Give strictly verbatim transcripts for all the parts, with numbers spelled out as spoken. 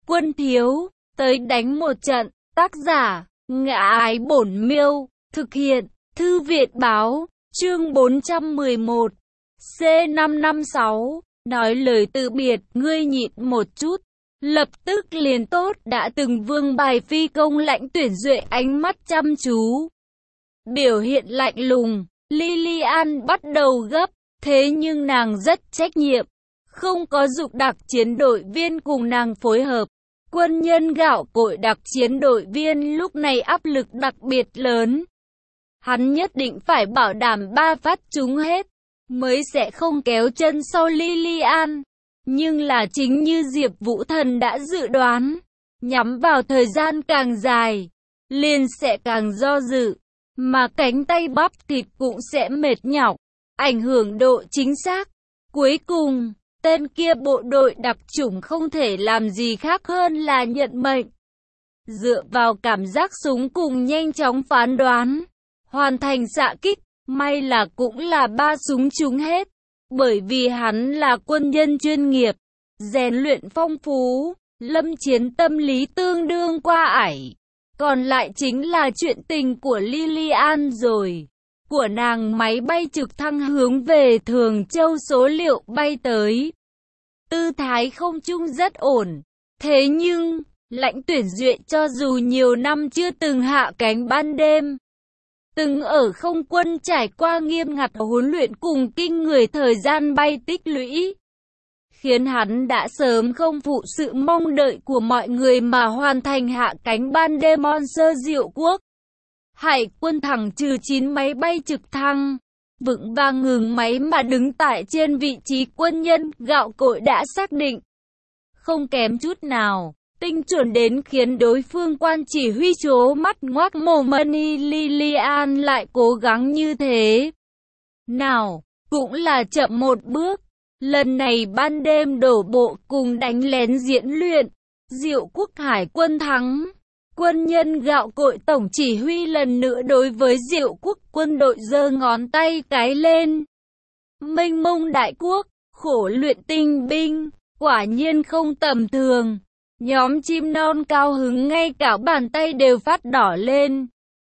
Quân thiếu, tới đánh một trận. Tác giả, Ngã Ái Bổn Miêu. Thực hiện, Thư viện báo. Chương bốn trăm mười một. C năm năm sáu. Nói lời từ biệt, ngươi nhịn một chút. Lập tức liền tốt. Đã từng vương bài phi công Lãnh Tuyển Duệ ánh mắt chăm chú, biểu hiện lạnh lùng. Lilian bắt đầu gấp, thế nhưng nàng rất trách nhiệm, không có dục đặc chiến đội viên cùng nàng phối hợp. Quân nhân gạo cội đặc chiến đội viên lúc này áp lực đặc biệt lớn. Hắn nhất định phải bảo đảm ba phát trúng hết, mới sẽ không kéo chân sau Lilian. Nhưng là chính như Diệp Vũ Thần đã dự đoán, nhắm vào thời gian càng dài, liền sẽ càng do dự, mà cánh tay bắp thịt cũng sẽ mệt nhọc, ảnh hưởng độ chính xác. Cuối cùng, tên kia bộ đội đặc chủng không thể làm gì khác hơn là nhận mệnh. Dựa vào cảm giác súng cùng nhanh chóng phán đoán, hoàn thành xạ kích, may là cũng là ba súng trúng hết. Bởi vì hắn là quân nhân chuyên nghiệp, rèn luyện phong phú, lâm chiến tâm lý tương đương qua ải. Còn lại chính là chuyện tình của Lilian rồi. Của nàng máy bay trực thăng hướng về Thường Châu số liệu bay tới. Tư thái không trung rất ổn. Thế nhưng, Lãnh Tuyển Duệ cho dù nhiều năm chưa từng hạ cánh ban đêm, từng ở không quân trải qua nghiêm ngặt huấn luyện cùng kinh người thời gian bay tích lũy, khiến hắn đã sớm không phụ sự mong đợi của mọi người mà hoàn thành hạ cánh ban đêm Monster Diệu Quốc. Hải quân thẳng trừ chín máy bay trực thăng, vững vàng ngừng máy mà đứng tại trên vị trí quân nhân gạo cội đã xác định. Không kém chút nào, tinh chuẩn đến khiến đối phương quan chỉ huy trố mắt ngoác mồm. Money Lilian lại cố gắng như thế nào, cũng là chậm một bước. Lần này ban đêm đổ bộ cùng đánh lén diễn luyện, Diệu Quốc Hải quân thắng. Quân nhân gạo cội tổng chỉ huy lần nữa đối với Diệu Quốc quân đội giơ ngón tay cái lên. Mênh mông đại quốc, khổ luyện tinh binh, quả nhiên không tầm thường. Nhóm chim non cao hứng ngay cả bàn tay đều phát đỏ lên.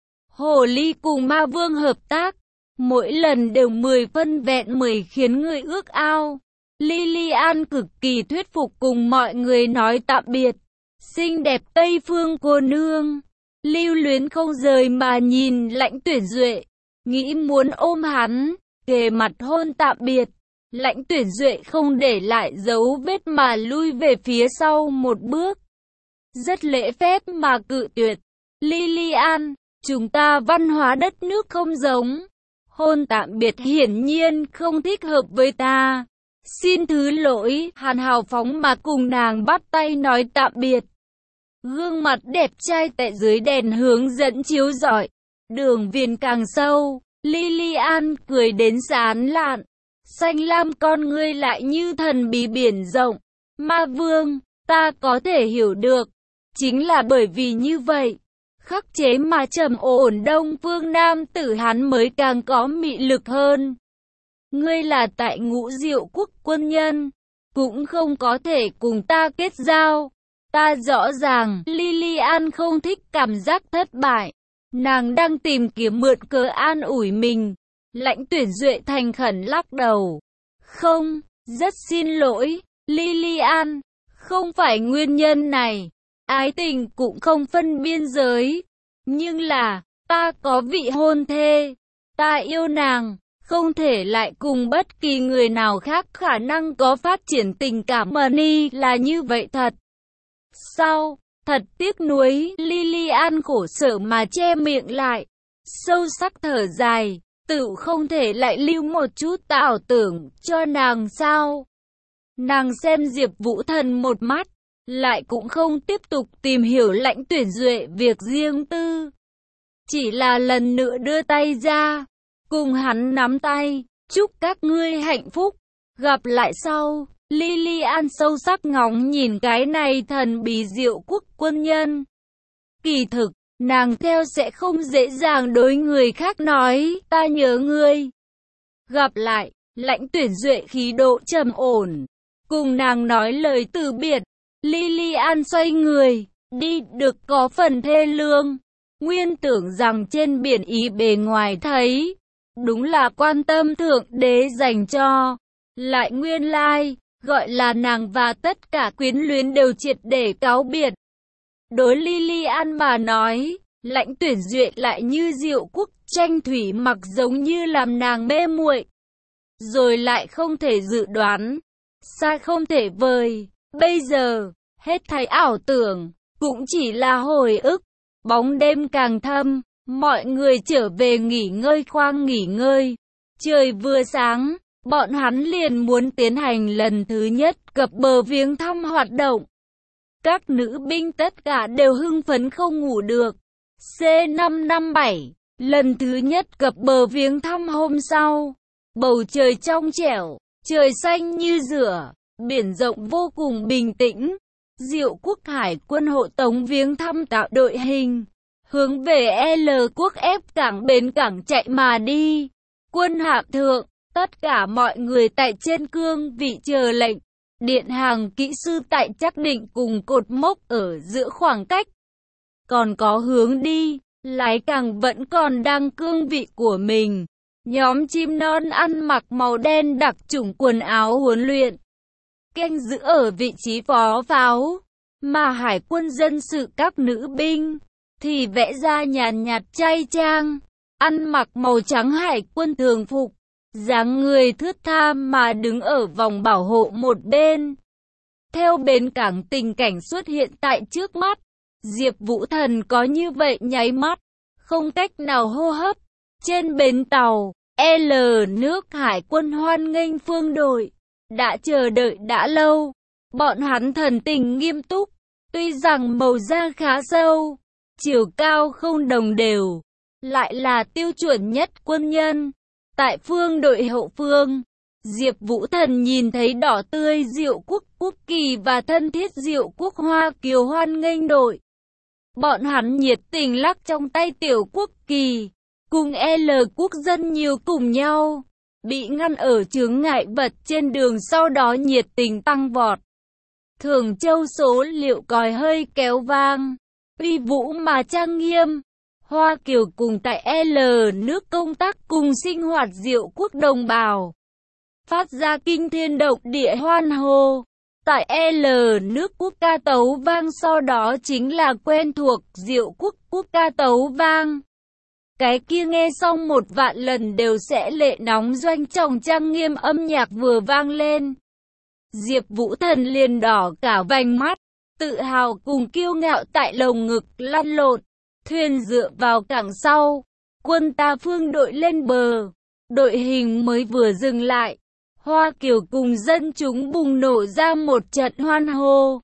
Hồ ly cùng ma vương hợp tác, mỗi lần đều mười phân vẹn mười khiến người ước ao. Lilian cực kỳ thuyết phục cùng mọi người nói tạm biệt. Xinh đẹp Tây Phương cô nương, lưu luyến không rời mà nhìn Lãnh Tuyển Duệ, nghĩ muốn ôm hắn, kề mặt hôn tạm biệt. Lãnh Tuyển Duệ không để lại dấu vết mà lui về phía sau một bước, rất lễ phép mà cự tuyệt. Lilian, chúng ta văn hóa đất nước không giống, hôn tạm biệt hiển nhiên không thích hợp với ta. Xin thứ lỗi. Hắn hào phóng mà cùng nàng bắt tay nói tạm biệt. Gương mặt đẹp trai tại dưới đèn hướng dẫn chiếu rọi, đường viền càng sâu. Lilian cười đến sán lạn, xanh lam con ngươi lại như thần bí biển rộng. Ma vương, ta có thể hiểu được, chính là bởi vì như vậy, khắc chế mà trầm ổn đông phương nam tử hắn mới càng có mị lực hơn. Ngươi là tại Ngũ Diệu Quốc quân nhân, cũng không có thể cùng ta kết giao. Ta rõ ràng, Lilian không thích cảm giác thất bại. Nàng đang tìm kiếm mượn cớ an ủi mình. Lãnh Tuyển Duệ thành khẩn lắc đầu. Không, rất xin lỗi, Lilian, không phải nguyên nhân này. Ái tình cũng không phân biên giới. Nhưng là, ta có vị hôn thê. Ta yêu nàng, không thể lại cùng bất kỳ người nào khác khả năng có phát triển tình cảm. Money là như vậy thật. Sao? Thật tiếc nuối. Lilian khổ sở mà che miệng lại, sâu sắc thở dài, tự không thể lại lưu một chút ảo tưởng cho nàng sao? Nàng xem Diệp Vũ Thần một mắt, lại cũng không tiếp tục tìm hiểu Lãnh Tuyển Duệ việc riêng tư, chỉ là lần nữa đưa tay ra, cùng hắn nắm tay, chúc các ngươi hạnh phúc, gặp lại sau. Lilian sâu sắc ngóng nhìn cái này thần bí Diệu Quốc quân nhân. Kỳ thực, nàng theo sẽ không dễ dàng đối người khác nói, ta nhớ ngươi. Gặp lại, Lãnh Tuyển Duệ khí độ trầm ổn, cùng nàng nói lời từ biệt. Lilian xoay người, đi được có phần thê lương. Nguyên tưởng rằng trên biển ý bề ngoài thấy, đúng là quan tâm thượng đế dành cho. Lại nguyên lai, gọi là nàng và tất cả quyến luyến đều triệt để cáo biệt. Đối Lilian mà nói, Lãnh Tuyển Duệ lại như Diệu Quốc tranh thủy mặc giống như làm nàng mê muội. Rồi lại không thể dự đoán, xa không thể vời, bây giờ, hết thảy ảo tưởng, cũng chỉ là hồi ức. Bóng đêm càng thâm, mọi người trở về nghỉ ngơi khoang nghỉ ngơi. Trời vừa sáng, bọn hắn liền muốn tiến hành lần thứ nhất cập bờ viếng thăm hoạt động. Các nữ binh tất cả đều hưng phấn không ngủ được. C năm năm bảy, lần thứ nhất cập bờ viếng thăm hôm sau. Bầu trời trong trẻo, trời xanh như rửa, biển rộng vô cùng bình tĩnh. Diệu Quốc Hải quân hộ tống viếng thăm tạo đội hình, hướng về L quốc ép cảng bến cảng chạy mà đi. Quân hạm thượng, tất cả mọi người tại trên cương vị chờ lệnh. Điện hàng kỹ sư tại chắc định cùng cột mốc ở giữa khoảng cách. Còn có hướng đi, lái càng vẫn còn đang cương vị của mình. Nhóm chim non ăn mặc màu đen đặc chủng quần áo huấn luyện, canh giữ ở vị trí phó pháo, mà hải quân dân sự các nữ binh thì vẽ ra nhàn nhạt trai trang, ăn mặc màu trắng hải quân thường phục, dáng người thướt tha mà đứng ở vòng bảo hộ một bên. Theo bến cảng tình cảnh xuất hiện tại trước mắt, Diệp Vũ Thần có như vậy nháy mắt, không cách nào hô hấp. Trên bến tàu, L nước hải quân hoan nghênh phương đội, đã chờ đợi đã lâu. Bọn hắn thần tình nghiêm túc, tuy rằng màu da khá sâu, chiều cao không đồng đều, lại là tiêu chuẩn nhất quân nhân. Tại phương đội hậu phương, Diệp Vũ Thần nhìn thấy đỏ tươi Diệu Quốc quốc kỳ và thân thiết Diệu Quốc Hoa Kiều hoan nghênh đội. Bọn hắn nhiệt tình lắc trong tay tiểu quốc kỳ, cùng L quốc dân nhiều cùng nhau, bị ngăn ở chướng ngại vật trên đường sau đó nhiệt tình tăng vọt. Thường Châu số liệu còi hơi kéo vang, uy vũ mà trang nghiêm. Hoa Kiều cùng tại L nước công tác cùng sinh hoạt Diệu Quốc đồng bào, phát ra kinh thiên động địa hoan hô. Tại L nước quốc ca tấu vang, sau đó chính là quen thuộc Diệu Quốc quốc ca tấu vang. Cái kia nghe xong một vạn lần đều sẽ lệ nóng doanh trọng trang nghiêm âm nhạc vừa vang lên. Diệp Vũ Thần liền đỏ cả vành mắt, tự hào cùng kiêu ngạo tại lồng ngực lăn lộn. Thuyền dựa vào cảng sau, quân ta phương đội lên bờ, đội hình mới vừa dừng lại. Hoa Kiều cùng dân chúng bùng nổ ra một trận hoan hô.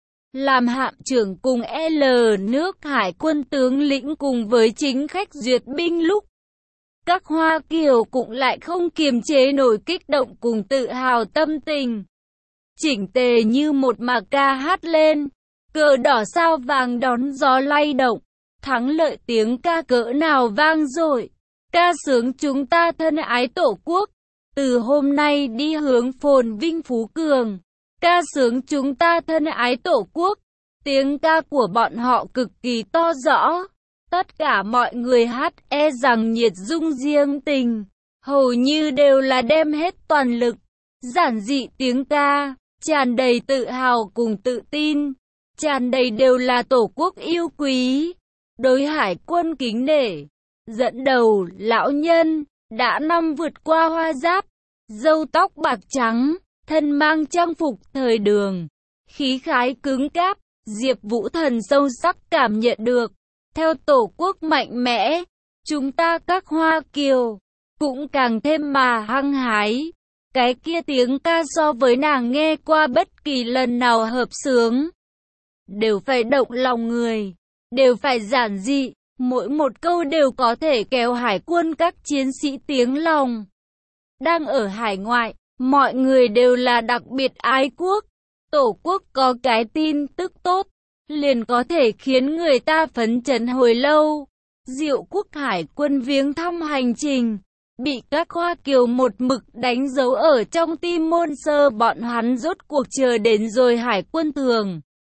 Làm hạm trưởng cùng L nước hải quân tướng lĩnh cùng với chính khách duyệt binh lúc, các Hoa Kiều cũng lại không kiềm chế nổi kích động cùng tự hào tâm tình. Chỉnh tề như một mà ca hát lên, cờ đỏ sao vàng đón gió lay động, thắng lợi tiếng ca cỡ nào vang dội, ca sướng chúng ta thân ái tổ quốc. Từ hôm nay đi hướng phồn vinh phú cường, ca sướng chúng ta thân ái tổ quốc. Tiếng ca của bọn họ cực kỳ to rõ. Tất cả mọi người hát e rằng nhiệt dung riêng tình, hầu như đều là đem hết toàn lực. Giản dị tiếng ca, tràn đầy tự hào cùng tự tin, tràn đầy đều là tổ quốc yêu quý. Đối hải quân kính nể, dẫn đầu lão nhân, đã năm vượt qua hoa giáp, râu tóc bạc trắng, thân mang trang phục thời đường, khí khái cứng cáp. Diệp Vũ Thần sâu sắc cảm nhận được, theo tổ quốc mạnh mẽ, chúng ta các Hoa Kiều cũng càng thêm mà hăng hái. Cái kia tiếng ca so với nàng nghe qua bất kỳ lần nào hợp xướng, đều phải động lòng người, đều phải giản dị, mỗi một câu đều có thể kéo hải quân các chiến sĩ tiếng lòng. Đang ở hải ngoại, mọi người đều là đặc biệt ái quốc. Tổ quốc có cái tin tức tốt, liền có thể khiến người ta phấn chấn hồi lâu. Diệu Quốc hải quân viếng thăm hành trình, bị các Hoa Kiều một mực đánh dấu ở trong tim môn sơ. Bọn hắn rốt cuộc chờ đến rồi hải quân thường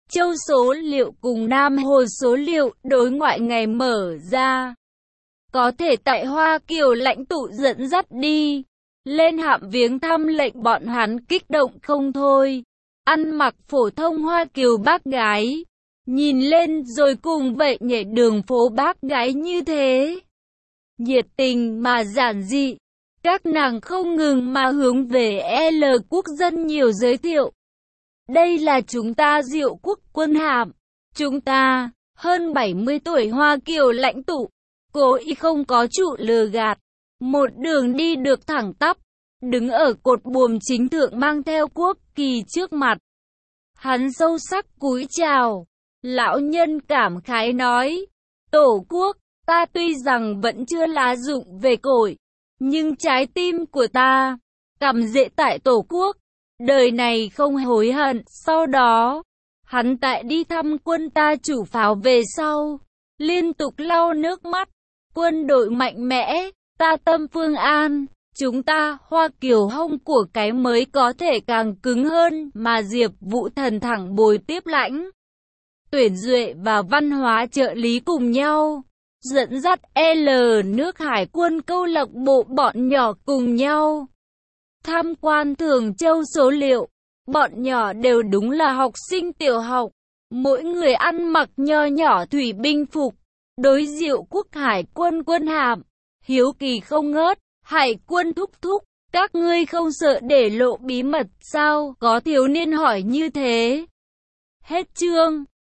Châu số liệu cùng Nam Hồ số liệu đối ngoại ngày mở ra. Có thể tại Hoa Kiều lãnh tụ dẫn dắt đi lên hạm viếng thăm lệnh bọn hắn kích động không thôi. Ăn mặc phổ thông Hoa Kiều bác gái, nhìn lên rồi cùng vậy nhảy đường phố bác gái như thế. Nhiệt tình mà giản dị, các nàng không ngừng mà hướng về L quốc dân nhiều giới thiệu. Đây là chúng ta Diệu Quốc quân hạm, chúng ta, hơn bảy mươi tuổi Hoa Kiều lãnh tụ, cố ý không có trụ lừa gạt, một đường đi được thẳng tắp, đứng ở cột buồm chính thượng mang theo quốc kỳ trước mặt. Hắn sâu sắc cúi chào, lão nhân cảm khái nói, Tổ quốc, ta tuy rằng vẫn chưa lá dụng về cội, nhưng trái tim của ta, cắm rễ tại Tổ quốc, đời này không hối hận. Sau đó, hắn tại đi thăm quân ta chủ pháo về sau, liên tục lau nước mắt, quân đội mạnh mẽ, ta tâm phương an, chúng ta Hoa Kiều hông của cái mới có thể càng cứng hơn mà Diệp Vũ Thần thẳng bồi tiếp lãnh. Tuyển Duệ và văn hóa trợ lý cùng nhau, dẫn dắt L nước hải quân câu lạc bộ bọn nhỏ cùng nhau. Tham quan Thường Châu số liệu, bọn nhỏ đều đúng là học sinh tiểu học, mỗi người ăn mặc nho nhỏ thủy binh phục, đối Diệu Quốc hải quân quân hàm, hiếu kỳ không ngớt, hải quân thúc thúc, các ngươi không sợ để lộ bí mật sao? Có thiếu niên hỏi như thế. Hết chương.